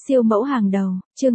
Siêu mẫu hàng đầu, chương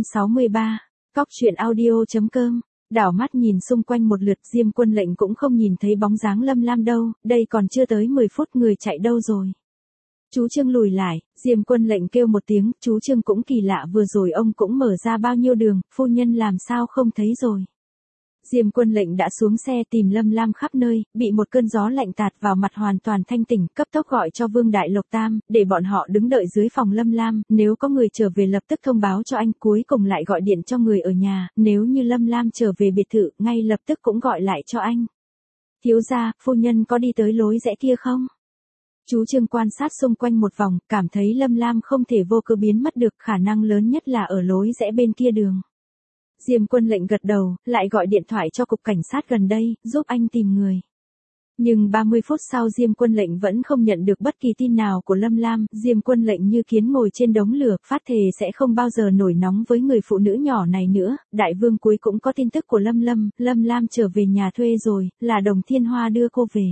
263, cóc truyện audio.com. Đảo mắt nhìn xung quanh một lượt, Diêm Quân Lệnh cũng không nhìn thấy bóng dáng Lâm Lam đâu, đây còn chưa tới 10 phút người chạy đâu rồi. Chú Trương lùi lại, Diêm Quân Lệnh kêu một tiếng, chú Trương cũng kỳ lạ, vừa rồi ông cũng mở ra bao nhiêu đường, phu nhân làm sao không thấy rồi. Diêm Quân Lệnh đã xuống xe tìm Lâm Lam khắp nơi, bị một cơn gió lạnh tạt vào mặt hoàn toàn thanh tỉnh, cấp tốc gọi cho Vương Đại Lộc Tam, để bọn họ đứng đợi dưới phòng Lâm Lam, nếu có người trở về lập tức thông báo cho anh, cuối cùng lại gọi điện cho người ở nhà, nếu như Lâm Lam trở về biệt thự, ngay lập tức cũng gọi lại cho anh. Thiếu gia, phu nhân có đi tới lối rẽ kia không? Chú Trương quan sát xung quanh một vòng, cảm thấy Lâm Lam không thể vô cớ biến mất được, khả năng lớn nhất là ở lối rẽ bên kia đường. Diêm Quân Lệnh gật đầu, lại gọi điện thoại cho cục cảnh sát gần đây, giúp anh tìm người. Nhưng 30 phút sau Diêm Quân Lệnh vẫn không nhận được bất kỳ tin nào của Lâm Lam, Diêm Quân Lệnh như kiến ngồi trên đống lửa, phát thề sẽ không bao giờ nổi nóng với người phụ nữ nhỏ này nữa. Đại vương cuối cũng có tin tức của Lâm Lam trở về nhà thuê rồi, là Đồng Thiên Hoa đưa cô về.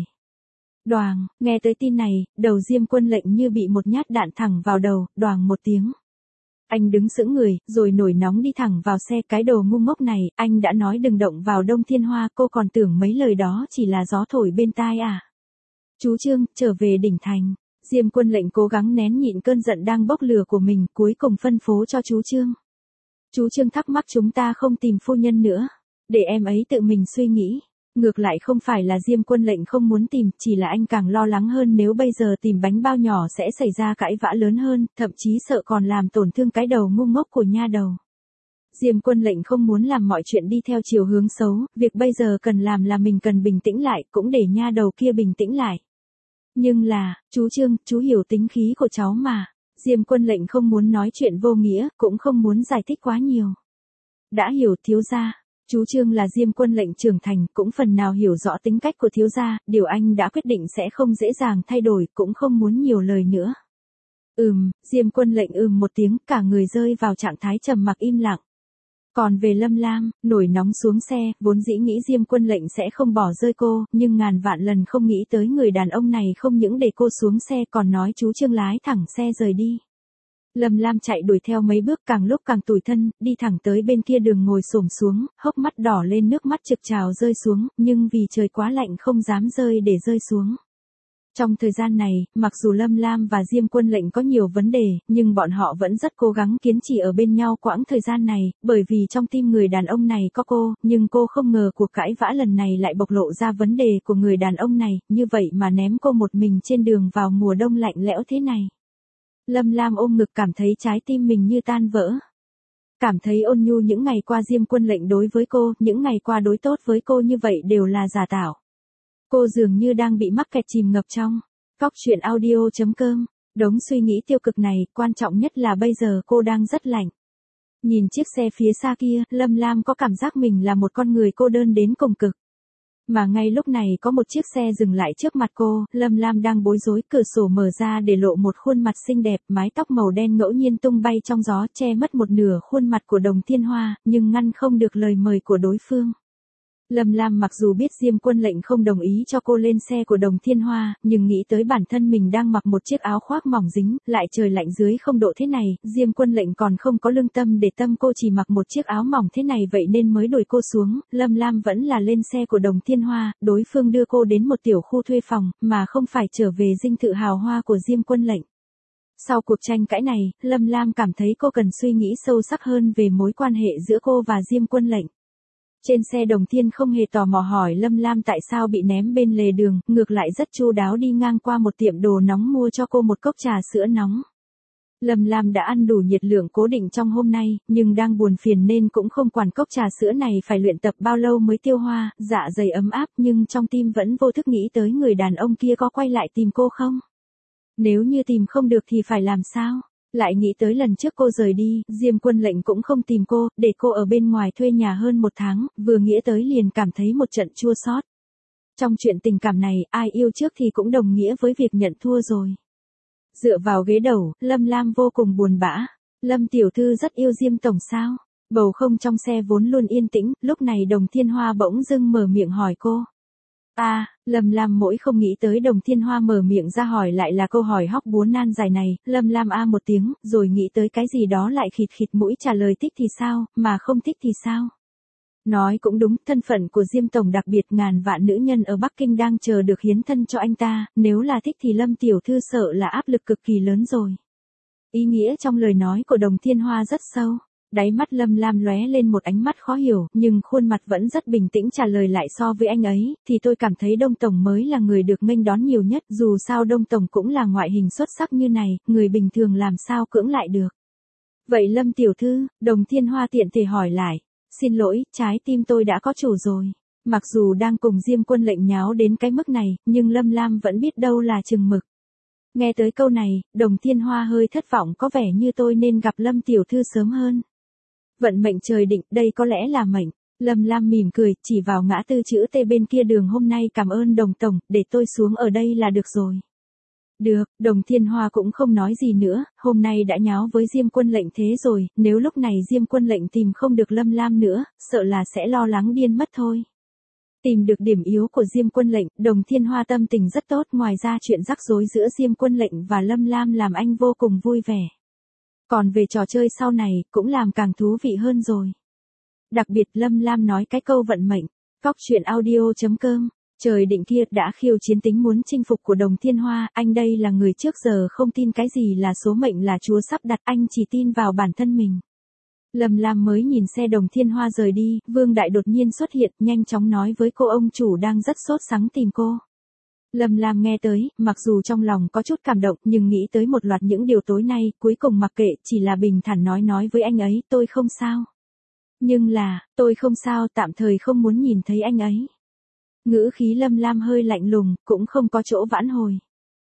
Đoàng, nghe tới tin này, đầu Diêm Quân Lệnh như bị một nhát đạn thẳng vào đầu, đoàng một tiếng. Anh đứng sững người, rồi nổi nóng đi thẳng vào xe, cái đồ ngu ngốc này, anh đã nói đừng động vào Đông Thiên Hoa, cô còn tưởng mấy lời đó chỉ là gió thổi bên tai à. Chú Trương, trở về đỉnh thành. Diêm Quân Lệnh cố gắng nén nhịn cơn giận đang bốc lửa của mình, cuối cùng phân phó cho chú Trương. Chú Trương thắc mắc, chúng ta không tìm phu nhân nữa, để em ấy tự mình suy nghĩ. Ngược lại không phải là Diêm Quân Lệnh không muốn tìm, chỉ là anh càng lo lắng hơn, nếu bây giờ tìm bánh bao nhỏ sẽ xảy ra cãi vã lớn hơn, thậm chí sợ còn làm tổn thương cái đầu ngu ngốc của nha đầu. Diêm Quân Lệnh không muốn làm mọi chuyện đi theo chiều hướng xấu, việc bây giờ cần làm là mình cần bình tĩnh lại, cũng để nha đầu kia bình tĩnh lại. Nhưng là, chú Trương, chú hiểu tính khí của cháu mà. Diêm Quân Lệnh không muốn nói chuyện vô nghĩa, cũng không muốn giải thích quá nhiều. Đã hiểu thiếu gia. Chú Trương là Diêm Quân Lệnh trưởng thành, cũng phần nào hiểu rõ tính cách của thiếu gia, điều anh đã quyết định sẽ không dễ dàng thay đổi, cũng không muốn nhiều lời nữa. Diêm Quân Lệnh một tiếng, cả người rơi vào trạng thái trầm mặc im lặng. Còn về Lâm Lam, nổi nóng xuống xe, vốn dĩ nghĩ Diêm Quân Lệnh sẽ không bỏ rơi cô, nhưng ngàn vạn lần không nghĩ tới người đàn ông này không những để cô xuống xe còn nói chú Trương lái thẳng xe rời đi. Lâm Lam chạy đuổi theo mấy bước, càng lúc càng tủi thân, đi thẳng tới bên kia đường ngồi xổm xuống, hốc mắt đỏ lên, nước mắt trực trào rơi xuống, nhưng vì trời quá lạnh không dám rơi để rơi xuống. Trong thời gian này, mặc dù Lâm Lam và Diêm Quân Lệnh có nhiều vấn đề, nhưng bọn họ vẫn rất cố gắng kiên trì ở bên nhau quãng thời gian này, bởi vì trong tim người đàn ông này có cô, nhưng cô không ngờ cuộc cãi vã lần này lại bộc lộ ra vấn đề của người đàn ông này, như vậy mà ném cô một mình trên đường vào mùa đông lạnh lẽo thế này. Lâm Lam ôm ngực, cảm thấy trái tim mình như tan vỡ. Cảm thấy ôn nhu những ngày qua Diêm Quân Lệnh đối với cô, những ngày qua đối tốt với cô như vậy đều là giả tạo. Cô dường như đang bị mắc kẹt chìm ngập trong cóc truyện audio.com. Đống suy nghĩ tiêu cực này, quan trọng nhất là bây giờ cô đang rất lạnh. Nhìn chiếc xe phía xa kia, Lâm Lam có cảm giác mình là một con người cô đơn đến cùng cực. Mà ngay lúc này có một chiếc xe dừng lại trước mặt cô, Lâm Lam đang bối rối, cửa sổ mở ra để lộ một khuôn mặt xinh đẹp, mái tóc màu đen ngẫu nhiên tung bay trong gió, che mất một nửa khuôn mặt của Đồng Thiên Hoa, nhưng ngăn không được lời mời của đối phương. Lâm Lam mặc dù biết Diêm Quân Lệnh không đồng ý cho cô lên xe của Đồng Thiên Hoa, nhưng nghĩ tới bản thân mình đang mặc một chiếc áo khoác mỏng dính, lại trời lạnh dưới 0 độ thế này, Diêm Quân Lệnh còn không có lương tâm để tâm cô chỉ mặc một chiếc áo mỏng thế này, vậy nên mới đuổi cô xuống. Lâm Lam vẫn là lên xe của Đồng Thiên Hoa, đối phương đưa cô đến một tiểu khu thuê phòng, mà không phải trở về dinh thự hào hoa của Diêm Quân Lệnh. Sau cuộc tranh cãi này, Lâm Lam cảm thấy cô cần suy nghĩ sâu sắc hơn về mối quan hệ giữa cô và Diêm Quân Lệnh. Trên xe Đồng Thiên không hề tò mò hỏi Lâm Lam tại sao bị ném bên lề đường, ngược lại rất chu đáo đi ngang qua một tiệm đồ nóng mua cho cô một cốc trà sữa nóng. Lâm Lam đã ăn đủ nhiệt lượng cố định trong hôm nay, nhưng đang buồn phiền nên cũng không quản cốc trà sữa này phải luyện tập bao lâu mới tiêu hoa, dạ dày ấm áp, nhưng trong tim vẫn vô thức nghĩ tới người đàn ông kia có quay lại tìm cô không? Nếu như tìm không được thì phải làm sao? Lại nghĩ tới lần trước cô rời đi, Diêm Quân Lệnh cũng không tìm cô, để cô ở bên ngoài thuê nhà hơn 1 tháng, vừa nghĩ tới liền cảm thấy một trận chua xót. Trong chuyện tình cảm này, ai yêu trước thì cũng đồng nghĩa với việc nhận thua rồi. Dựa vào ghế đầu, Lâm Lam vô cùng buồn bã. Lâm tiểu thư rất yêu Diêm tổng sao? Bầu không trong xe vốn luôn yên tĩnh, lúc này Đồng Thiên Hoa bỗng dưng mở miệng hỏi cô. Lâm Lam mỗi không nghĩ tới Đồng Thiên Hoa mở miệng ra hỏi lại là câu hỏi hóc búa nan giải này, Lâm Lam a một tiếng, rồi nghĩ tới cái gì đó lại khịt khịt mũi trả lời thích thì sao, mà không thích thì sao. Nói cũng đúng, thân phận của Diêm Tổng đặc biệt, ngàn vạn nữ nhân ở Bắc Kinh đang chờ được hiến thân cho anh ta, nếu là thích thì Lâm Tiểu Thư sợ là áp lực cực kỳ lớn rồi. Ý nghĩa trong lời nói của Đồng Thiên Hoa rất sâu. Đáy mắt Lâm Lam lóe lên một ánh mắt khó hiểu, nhưng khuôn mặt vẫn rất bình tĩnh trả lời lại, so với anh ấy, thì tôi cảm thấy Đông Tổng mới là người được nghênh đón nhiều nhất, dù sao Đông Tổng cũng là ngoại hình xuất sắc như này, người bình thường làm sao cưỡng lại được. Vậy Lâm Tiểu Thư, Đồng Thiên Hoa tiện thể hỏi lại, xin lỗi, trái tim tôi đã có chủ rồi. Mặc dù đang cùng Diêm Quân Lệnh nháo đến cái mức này, nhưng Lâm Lam vẫn biết đâu là chừng mực. Nghe tới câu này, Đồng Thiên Hoa hơi thất vọng, có vẻ như tôi nên gặp Lâm Tiểu Thư sớm hơn. Vận mệnh trời định, đây có lẽ là mệnh. Lâm Lam mỉm cười, chỉ vào ngã tư chữ T bên kia đường, hôm nay cảm ơn Đồng Tổng, để tôi xuống ở đây là được rồi. Được, Đồng Thiên Hoa cũng không nói gì nữa, hôm nay đã nháo với Diêm Quân Lệnh thế rồi, nếu lúc này Diêm Quân Lệnh tìm không được Lâm Lam nữa, sợ là sẽ lo lắng điên mất thôi. Tìm được điểm yếu của Diêm Quân Lệnh, Đồng Thiên Hoa tâm tình rất tốt, ngoài ra chuyện rắc rối giữa Diêm Quân Lệnh và Lâm Lam làm anh vô cùng vui vẻ. Còn về trò chơi sau này, cũng làm càng thú vị hơn rồi. Đặc biệt Lâm Lam nói cái câu vận mệnh, cóc truyện audio.com, trời định kia đã khiêu chiến tính muốn chinh phục của Đồng Thiên Hoa, anh đây là người trước giờ không tin cái gì là số mệnh là Chúa sắp đặt, anh chỉ tin vào bản thân mình. Lâm Lam mới nhìn xe Đồng Thiên Hoa rời đi, Vương Đại đột nhiên xuất hiện, nhanh chóng nói với cô ông chủ đang rất sốt sắng tìm cô. Lâm Lam nghe tới, mặc dù trong lòng có chút cảm động, nhưng nghĩ tới một loạt những điều tối nay, cuối cùng mặc kệ, chỉ là bình thản nói với anh ấy, tôi không sao. Nhưng là, tôi không sao, tạm thời không muốn nhìn thấy anh ấy. Ngữ khí Lâm Lam hơi lạnh lùng, cũng không có chỗ vãn hồi.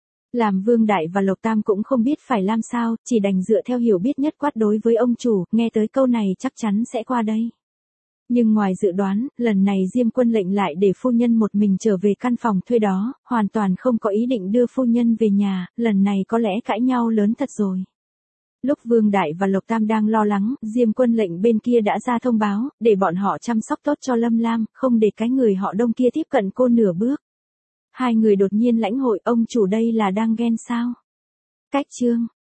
Làm Vương Đại và Lộc Tam cũng không biết phải làm sao, chỉ đành dựa theo hiểu biết nhất quát đối với ông chủ, nghe tới câu này chắc chắn sẽ qua đây. Nhưng ngoài dự đoán, lần này Diêm Quân Lệnh lại để phu nhân một mình trở về căn phòng thuê đó, hoàn toàn không có ý định đưa phu nhân về nhà, lần này có lẽ cãi nhau lớn thật rồi. Lúc Vương Đại và Lộc Tam đang lo lắng, Diêm Quân Lệnh bên kia đã ra thông báo, để bọn họ chăm sóc tốt cho Lâm Lam, không để cái người họ Đông kia tiếp cận cô nửa bước. Hai người đột nhiên lãnh hội, ông chủ đây là đang ghen sao? Cách chương